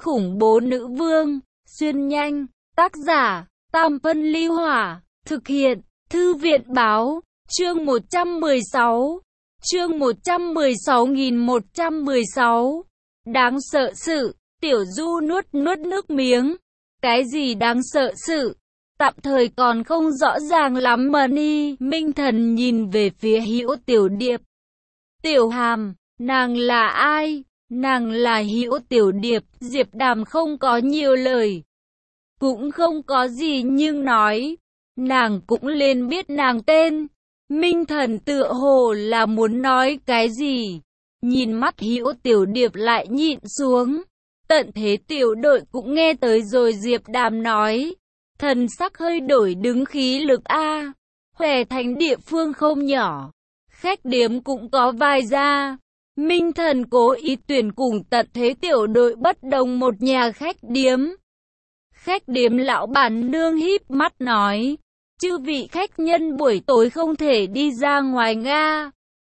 khủng bố nữ vương, xuyên nhanh, tác giả, Tam Phân Ly Hỏa, thực hiện, Thư viện Báo, chương 116, chương 116.116, đáng sợ sự, Tiểu Du nuốt nước miếng, cái gì đáng sợ sự, tạm thời còn không rõ ràng lắm mà ni, Minh Thần nhìn về phía Hữu Tiểu Điệp. Tiểu Hàm, nàng là ai? Nàng là Hữu Tiểu Điệp, Diệp Đàm không có nhiều lời. Cũng không có gì nhưng nói, nàng cũng lên biết nàng tên. Minh Thần tựa hồ là muốn nói cái gì. Nhìn mắt Hữu Tiểu Điệp lại nhịn xuống. Tận thế tiểu đội cũng nghe tới rồi Diệp Đàm nói. Thần sắc hơi đổi đứng khí lực a. Khỏe thành địa phương không nhỏ. Khách điếm cũng có vài gia. Minh Thần cố ý tuyển cùng tận thế tiểu đội bất đồng một nhà khách điếm. Khách điếm lão bản nương híp mắt nói. Chư vị khách nhân buổi tối không thể đi ra ngoài Nga.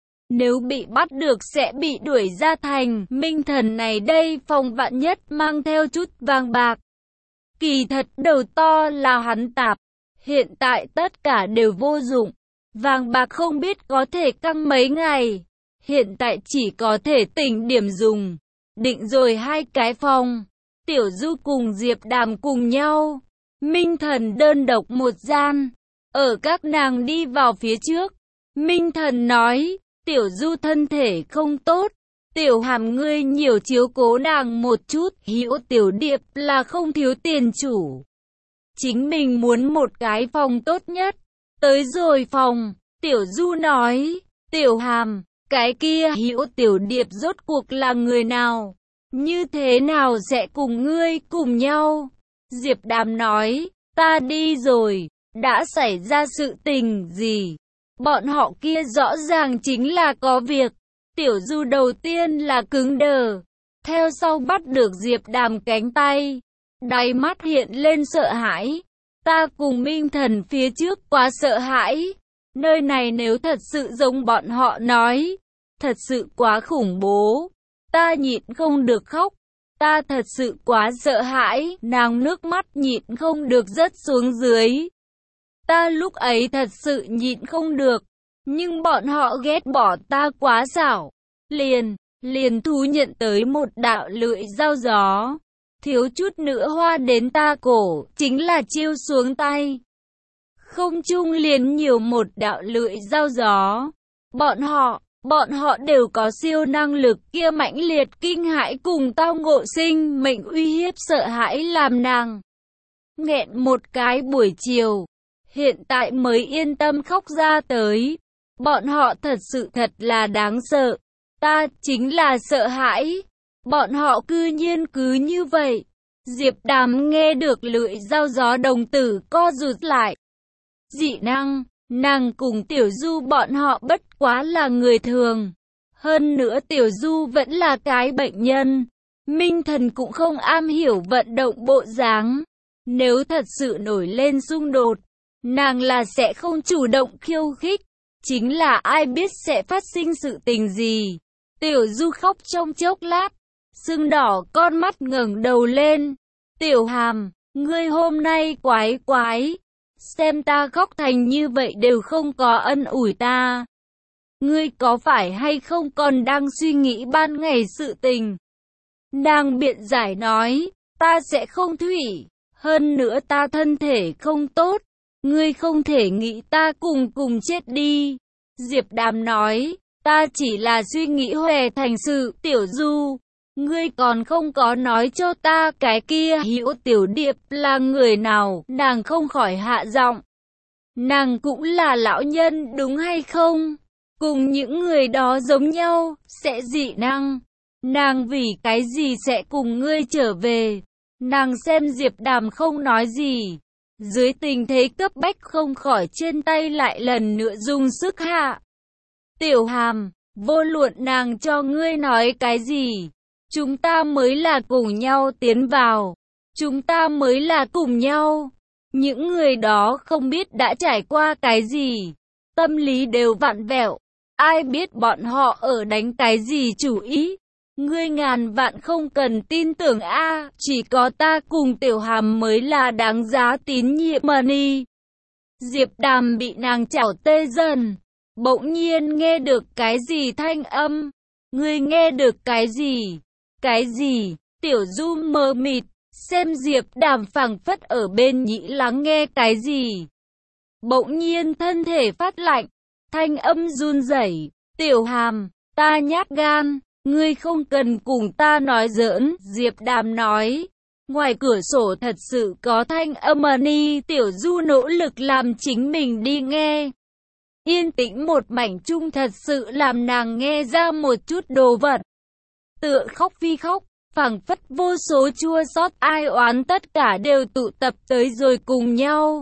Nếu bị bắt được sẽ bị đuổi ra thành. Minh Thần này đây phòng vạn nhất mang theo chút vàng bạc. Kỳ thật đầu to là hắn tạp. Hiện tại tất cả đều vô dụng. Vàng bạc không biết có thể căng mấy ngày. Hiện tại chỉ có thể tỉnh điểm dùng. Định rồi 2 cái phòng. Tiểu Du cùng Diệp Đàm cùng nhau. Minh Thần đơn độc một gian. Ở các nàng đi vào phía trước. Minh Thần nói. Tiểu Du thân thể không tốt. Tiểu Hàm ngươi nhiều chiếu cố nàng một chút. Hữu Tiểu Điệp là không thiếu tiền chủ. Chính mình muốn một cái phòng tốt nhất. Tới rồi phòng. Tiểu Du nói. Tiểu Hàm, cái kia Hữu Tiểu Điệp rốt cuộc là người nào? Như thế nào sẽ cùng ngươi cùng nhau? Diệp Đàm nói. Ta đi rồi. Đã xảy ra sự tình gì? Bọn họ kia rõ ràng chính là có việc. Tiểu Du đầu tiên là cứng đờ. Theo sau bắt được Diệp Đàm cánh tay. Đáy mắt hiện lên sợ hãi. Ta cùng Minh Thần phía trước quá sợ hãi. Nơi này nếu thật sự giống bọn họ nói. Thật sự quá khủng bố. Ta nhịn không được khóc. Ta thật sự quá sợ hãi. Nàng nước mắt nhịn không được rớt xuống dưới. Ta lúc ấy thật sự nhịn không được. Nhưng bọn họ ghét bỏ ta quá xảo. Liền thú nhận tới một đạo lưỡi dao gió. Thiếu chút nữa hoa đến ta cổ. Chính là chiêu xuống tay. Không chung liền nhiều một đạo lưỡi dao gió. Bọn họ đều có siêu năng lực kia mãnh liệt kinh hãi cùng tao ngộ sinh mệnh uy hiếp sợ hãi làm nàng nghẹn một cái buổi chiều. Hiện tại mới yên tâm khóc ra tới. Bọn họ thật sự thật là đáng sợ. Ta chính là sợ hãi. Bọn họ cư nhiên cứ như vậy. Diệp Đàm nghe được lưỡi dao gió đồng tử co rụt lại. Dị năng, nàng cùng Tiểu Du bọn họ bất quá là người thường. Hơn nữa Tiểu Du vẫn là cái bệnh nhân. Minh Thần cũng không am hiểu vận động bộ dáng. Nếu thật sự nổi lên xung đột, nàng là sẽ không chủ động khiêu khích. Chính là ai biết sẽ phát sinh sự tình gì. Tiểu Du khóc trong chốc lát. Sưng đỏ con mắt ngẩng đầu lên. Tiểu Hàm, ngươi hôm nay quái. Xem ta khóc thành như vậy đều không có ân ủi ta. Ngươi có phải hay không còn đang suy nghĩ ban ngày sự tình? Nàng biện giải nói. Ta sẽ không thủy. Hơn nữa ta thân thể không tốt. Ngươi không thể nghĩ ta cùng chết đi. Diệp Đàm nói. Ta chỉ là suy nghĩ huề thành sự. Tiểu Du, ngươi còn không có nói cho ta cái kia Hữu Tiểu Điệp là người nào. Nàng không khỏi hạ giọng. Nàng cũng là lão nhân đúng hay không? Cùng những người đó giống nhau, sẽ dị năng. Nàng vì cái gì sẽ cùng ngươi trở về? Nàng xem Diệp Đàm không nói gì. Dưới tình thế cấp bách không khỏi trên tay lại lần nữa dùng sức hạ. Tiểu Hàm, vô luận nàng cho ngươi nói cái gì, chúng ta mới là cùng nhau tiến vào. Chúng ta mới là cùng nhau. Những người đó không biết đã trải qua cái gì. Tâm lý đều vặn vẹo. Ai biết bọn họ ở đánh cái gì chủ ý. Ngươi ngàn vạn không cần tin tưởng a, chỉ có ta cùng Tiểu Hàm mới là đáng giá tín nhiệm Mani. Diệp Đàm bị nàng chảo tê dần, bỗng nhiên nghe được cái gì thanh âm. Ngươi nghe được cái gì? Cái gì? Tiểu Du mờ mịt, xem Diệp Đàm phảng phất ở bên nhĩ lắng nghe cái gì. Bỗng nhiên thân thể phát lạnh, thanh âm run rẩy. Tiểu Hàm, ta nhát gan, ngươi không cần cùng ta nói giỡn. Diệp Đàm nói. Ngoài cửa sổ thật sự có thanh âm Mani. Tiểu Du nỗ lực làm chính mình đi nghe. Yên tĩnh một mảnh chung thật sự làm nàng nghe ra một chút đồ vật. Tựa khóc phi khóc, phảng phất vô số chua xót ai oán tất cả đều tụ tập tới rồi cùng nhau.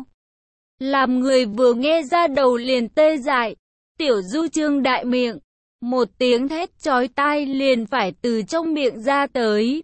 Làm người vừa nghe ra đầu liền tê dại. Tiểu Du trương đại miệng, một tiếng thét chói tai liền phải từ trong miệng ra tới.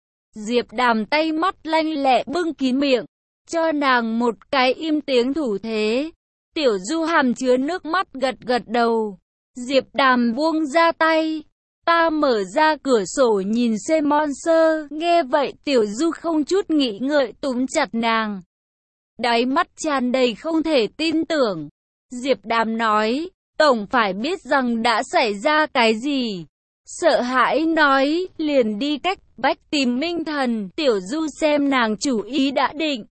Diệp Đàm tay mắt lanh lẹ bưng kín miệng, cho nàng một cái im tiếng thủ thế. Tiểu Du hàm chứa nước mắt gật gật đầu. Diệp Đàm buông ra tay. Ta mở ra cửa sổ nhìn xem monster. Nghe vậy Tiểu Du không chút nghĩ ngợi túm chặt nàng. Đáy mắt tràn đầy không thể tin tưởng. Diệp Đàm nói, tổng phải biết rằng đã xảy ra cái gì. Sợ hãi nói, liền đi cách vách tìm Minh Thần. Tiểu Du xem nàng chủ ý đã định.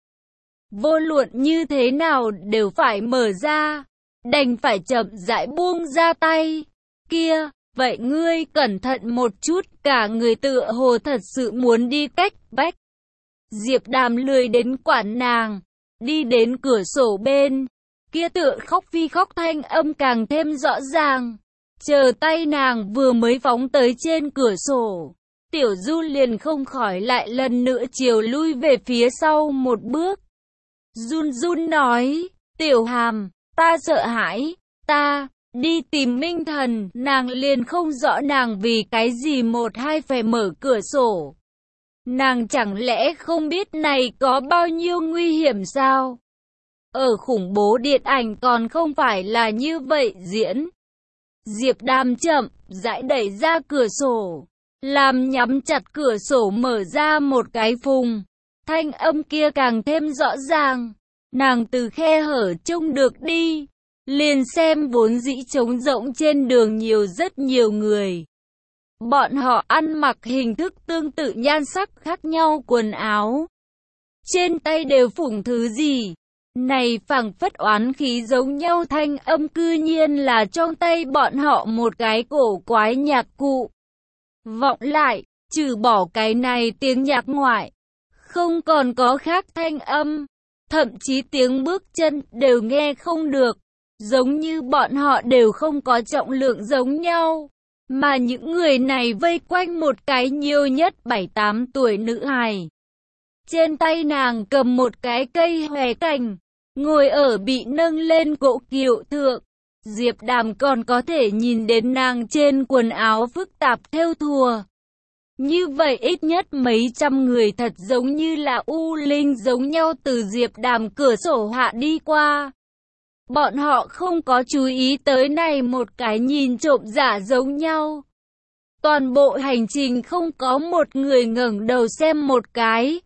Vô luận như thế nào đều phải mở ra. Đành phải chậm rãi buông ra tay. Kia, vậy ngươi cẩn thận một chút. Cả người tựa hồ thật sự muốn đi cách vách. Diệp Đàm lười đến quản nàng. Đi đến cửa sổ bên. Kia tựa khóc phi khóc thanh âm càng thêm rõ ràng. Chờ tay nàng vừa mới phóng tới trên cửa sổ. Tiểu Du liền không khỏi lại lần nữa chiều lui về phía sau một bước. Run run nói, Tiểu Hàm, ta sợ hãi, ta đi tìm Minh Thần. Nàng liền không rõ nàng vì cái gì một hai phải mở cửa sổ. Nàng chẳng lẽ không biết này có bao nhiêu nguy hiểm sao? Ở khủng bố điện ảnh còn không phải là như vậy diễn. Diệp Đàm chậm rãi đẩy ra cửa sổ, làm nhắm chặt cửa sổ mở ra một cái phùng. Thanh âm kia càng thêm rõ ràng. Nàng từ khe hở trông được đi, liền xem vốn dĩ trống rỗng trên đường nhiều rất nhiều người. Bọn họ ăn mặc hình thức tương tự nhan sắc khác nhau quần áo. Trên tay đều phủng thứ gì? Này phảng phất oán khí giống nhau. Thanh âm cư nhiên là trong tay bọn họ một cái cổ quái nhạc cụ. Vọng lại, trừ bỏ cái này tiếng nhạc ngoại, không còn có khác thanh âm. Thậm chí tiếng bước chân đều nghe không được. Giống như bọn họ đều không có trọng lượng giống nhau. Mà những người này vây quanh một cái nhiều nhất 7-8 tuổi nữ hài. Trên tay nàng cầm một cái cây hòe cành, ngồi ở bị nâng lên cỗ kiệu thượng. Diệp Đàm còn có thể nhìn đến nàng trên quần áo phức tạp thêu thùa. Như vậy ít nhất mấy trăm người thật giống như là u linh giống nhau từ Diệp Đàm cửa sổ hạ đi qua. Bọn họ không có chú ý tới này một cái nhìn trộm giả giống nhau. Toàn bộ hành trình không có một người ngẩng đầu xem một cái.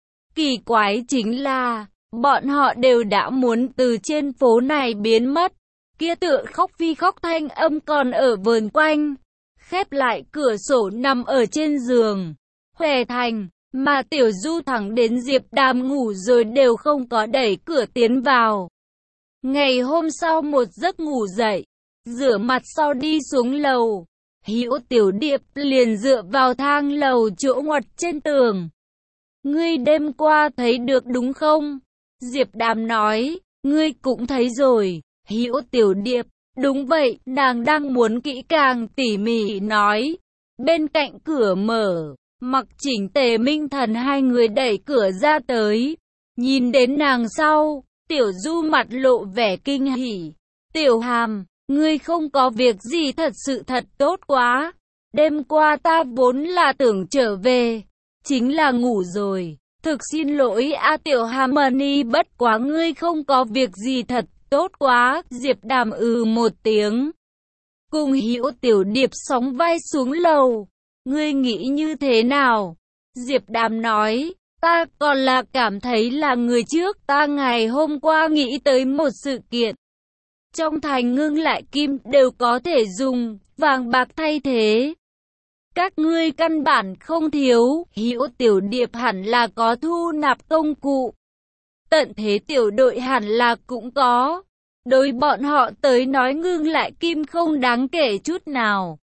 Kỳ quái chính là, bọn họ đều đã muốn từ trên phố này biến mất. Kia tựa khóc phi khóc thanh âm còn ở vờn quanh. Khép lại cửa sổ nằm ở trên giường, khỏe thành, mà Tiểu Du thẳng đến Diệp Đàm ngủ rồi đều không có đẩy cửa tiến vào. Ngày hôm sau một giấc ngủ dậy, rửa mặt sau đi xuống lầu, Hữu Tiểu Điệp liền dựa vào thang lầu chỗ ngoặt trên tường. Ngươi đêm qua thấy được đúng không? Diệp Đàm nói, ngươi cũng thấy rồi. Hữu Tiểu Điệp, đúng vậy, nàng đang muốn kỹ càng tỉ mỉ nói. Bên cạnh cửa mở, mặc chỉnh tề Minh Thần hai người đẩy cửa ra tới. Nhìn đến nàng sau, Tiểu Du mặt lộ vẻ kinh hỉ. Tiểu Hàm, ngươi không có việc gì thật sự thật tốt quá. Đêm qua ta vốn là tưởng trở về, chính là ngủ rồi. Thực xin lỗi a Tiểu Hàm Mani, bất quá ngươi không có việc gì thật tốt quá. Diệp Đàm một tiếng. Cùng Hữu Tiểu Điệp sóng vai xuống lầu. Ngươi nghĩ như thế nào? Diệp Đàm nói, ta còn là cảm thấy là người trước ta ngày hôm qua nghĩ tới một sự kiện. Trong thành Ngưng Lại Kim đều có thể dùng vàng bạc thay thế. Các ngươi căn bản không thiếu, Hữu Tiểu Điệp hẳn là có thu nạp công cụ. Tận Thế tiểu đội hẳn là cũng có. Đối bọn họ tới nói Ngưng Lại Kim không đáng kể chút nào.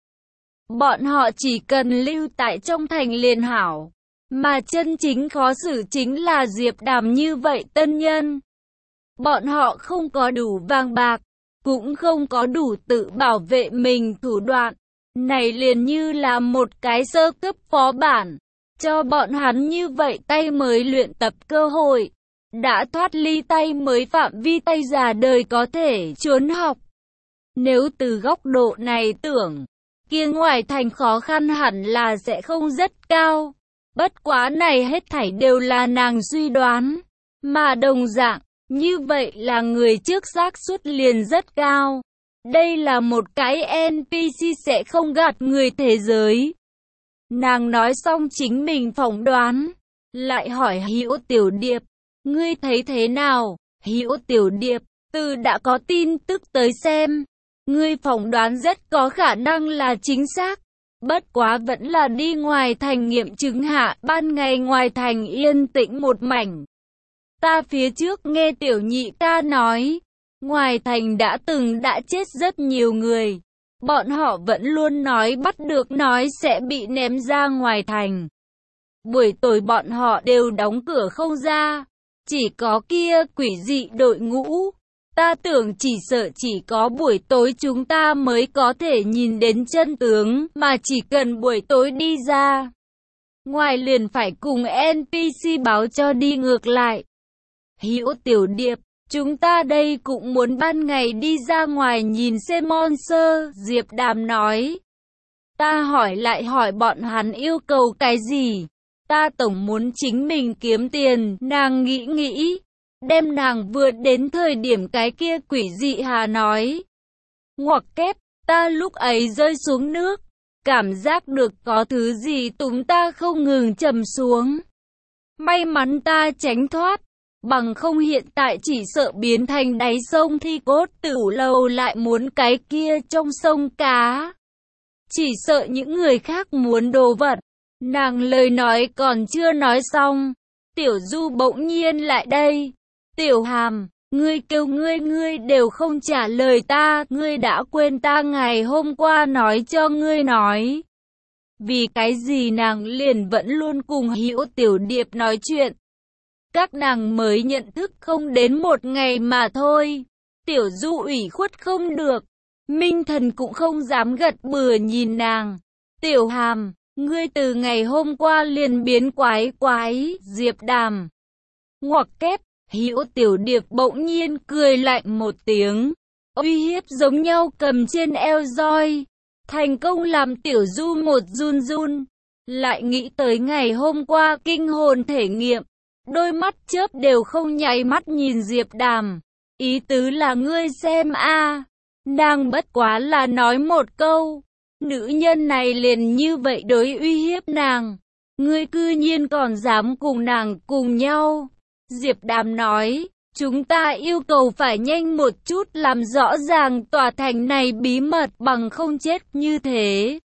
Bọn họ chỉ cần lưu tại trong thành liền hảo. Mà chân chính khó xử chính là Diệp Đàm như vậy tân nhân. Bọn họ không có đủ vàng bạc, cũng không có đủ tự bảo vệ mình thủ đoạn. Này liền như là một cái sơ cấp phó bản. Cho bọn hắn như vậy tay mới luyện tập cơ hội. Đã thoát ly tay mới phạm vi tay già đời có thể trốn học. Nếu từ góc độ này tưởng, kia ngoài thành khó khăn hẳn là sẽ không rất cao. Bất quá này hết thảy đều là nàng suy đoán. Mà đồng dạng, như vậy là người trước xác suất liền rất cao. Đây là một cái NPC sẽ không gạt người thế giới. Nàng nói xong chính mình phỏng đoán. Lại hỏi Hữu Tiểu Điệp, ngươi thấy thế nào? Hữu Tiểu Điệp, từ đã có tin tức tới xem. Ngươi phỏng đoán rất có khả năng là chính xác. Bất quá vẫn là đi ngoài thành nghiệm chứng hạ, ban ngày ngoài thành yên tĩnh một mảnh. Ta phía trước nghe Tiểu Nhị ca nói, ngoài thành đã chết rất nhiều người. Bọn họ vẫn luôn nói bắt được nói sẽ bị ném ra ngoài thành. Buổi tối bọn họ đều đóng cửa không ra. Chỉ có kia quỷ dị đội ngũ. Ta tưởng chỉ sợ chỉ có buổi tối chúng ta mới có thể nhìn đến chân tướng, mà chỉ cần buổi tối đi ra. Ngoài liền phải cùng NPC báo cho đi ngược lại. Hữu Tiểu Điệp, chúng ta đây cũng muốn ban ngày đi ra ngoài nhìn xem monster, Diệp Đàm nói. Ta hỏi lại hỏi bọn hắn yêu cầu cái gì? Ta tổng muốn chính mình kiếm tiền, nàng nghĩ. Đem nàng vượt đến thời điểm cái kia quỷ dị Hà nói. Ngoặc kép, ta lúc ấy rơi xuống nước. Cảm giác được có thứ gì túm ta không ngừng trầm xuống. May mắn ta tránh thoát. Bằng không hiện tại chỉ sợ biến thành đáy sông thi cốt tử lâu lại muốn cái kia trong sông cá. Chỉ sợ những người khác muốn đồ vật. Nàng lời nói còn chưa nói xong. Tiểu Du bỗng nhiên lại đây. Tiểu Hàm, ngươi kêu ngươi đều không trả lời ta, ngươi đã quên ta ngày hôm qua nói cho ngươi nói. Vì cái gì nàng liền vẫn luôn cùng Hữu Tiểu Điệp nói chuyện. Các nàng mới nhận thức không đến một ngày mà thôi. Tiểu Du ủy khuất không được. Minh Thần cũng không dám gật bừa nhìn nàng. Tiểu Hàm, ngươi từ ngày hôm qua liền biến quái, Diệp Đàm. Ngoặc kép, Hữu Tiểu Điệp bỗng nhiên cười lạnh một tiếng. Uy hiếp giống nhau cầm trên eo roi. Thành công làm Tiểu Du một run. Lại nghĩ tới ngày hôm qua kinh hồn thể nghiệm. Đôi mắt chớp đều không nháy mắt nhìn Diệp Đàm. Ý tứ là ngươi xem a. Nàng bất quá là nói một câu. Nữ nhân này liền như vậy đối uy hiếp nàng. Ngươi cư nhiên còn dám cùng nàng cùng nhau. Diệp Đàm nói, chúng ta yêu cầu phải nhanh một chút làm rõ ràng tòa thành này bí mật bằng không chết như thế.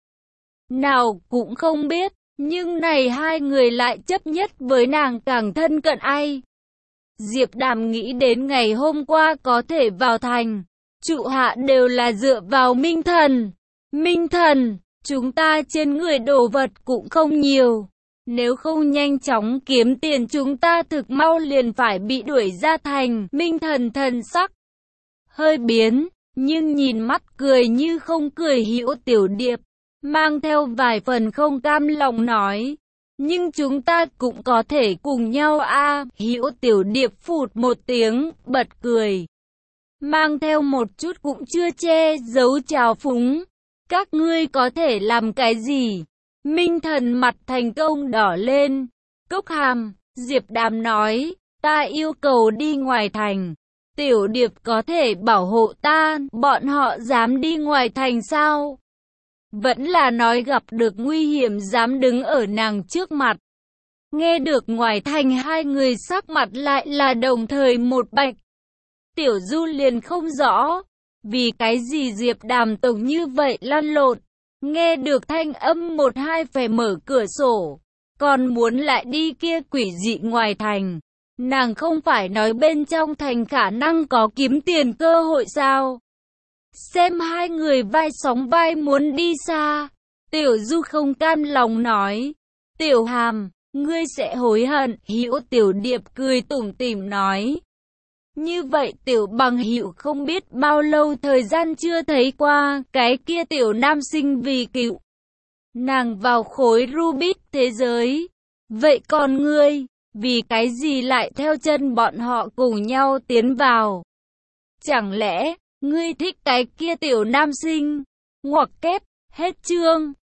Nào cũng không biết, nhưng này hai người lại chấp nhất với nàng càng thân cận ai. Diệp Đàm nghĩ đến ngày hôm qua có thể vào thành, trụ hạ đều là dựa vào Minh Thần. Minh Thần, chúng ta trên người đồ vật cũng không nhiều. Nếu không nhanh chóng kiếm tiền chúng ta thực mau liền phải bị đuổi ra thành. Minh Thần thần sắc hơi biến, nhưng nhìn mắt cười như không cười Hữu Tiểu Điệp, mang theo vài phần không cam lòng nói. Nhưng chúng ta cũng có thể cùng nhau a. Hữu Tiểu Điệp phụt một tiếng, bật cười. Mang theo một chút cũng chưa che giấu trào phúng. Các ngươi có thể làm cái gì? Minh Thần mặt thành công đỏ lên. Cốc Hàm, Diệp Đàm nói, ta yêu cầu đi ngoài thành. Tiểu Điệp có thể bảo hộ ta, bọn họ dám đi ngoài thành sao? Vẫn là nói gặp được nguy hiểm dám đứng ở nàng trước mặt. Nghe được ngoài thành hai người sắc mặt lại là đồng thời một bạch. Tiểu Du liền không rõ, vì cái gì Diệp Đàm tổng như vậy lăn lộn. Nghe được thanh âm một hai phải mở cửa sổ, còn muốn lại đi kia quỷ dị ngoài thành. Nàng không phải nói bên trong thành khả năng có kiếm tiền cơ hội sao? Xem hai người vai sóng vai muốn đi xa. Tiểu Du không cam lòng nói. Tiểu Hàm, ngươi sẽ hối hận. Hữu Tiểu Điệp cười tủm tỉm nói. Như vậy Tiểu Bằng Hữu không biết bao lâu thời gian chưa thấy qua cái kia tiểu nam sinh vì cứu nàng vào khối Rubik thế giới. Vậy còn ngươi, vì cái gì lại theo chân bọn họ cùng nhau tiến vào? Chẳng lẽ, ngươi thích cái kia tiểu nam sinh? Ngoặc kép, hết chương.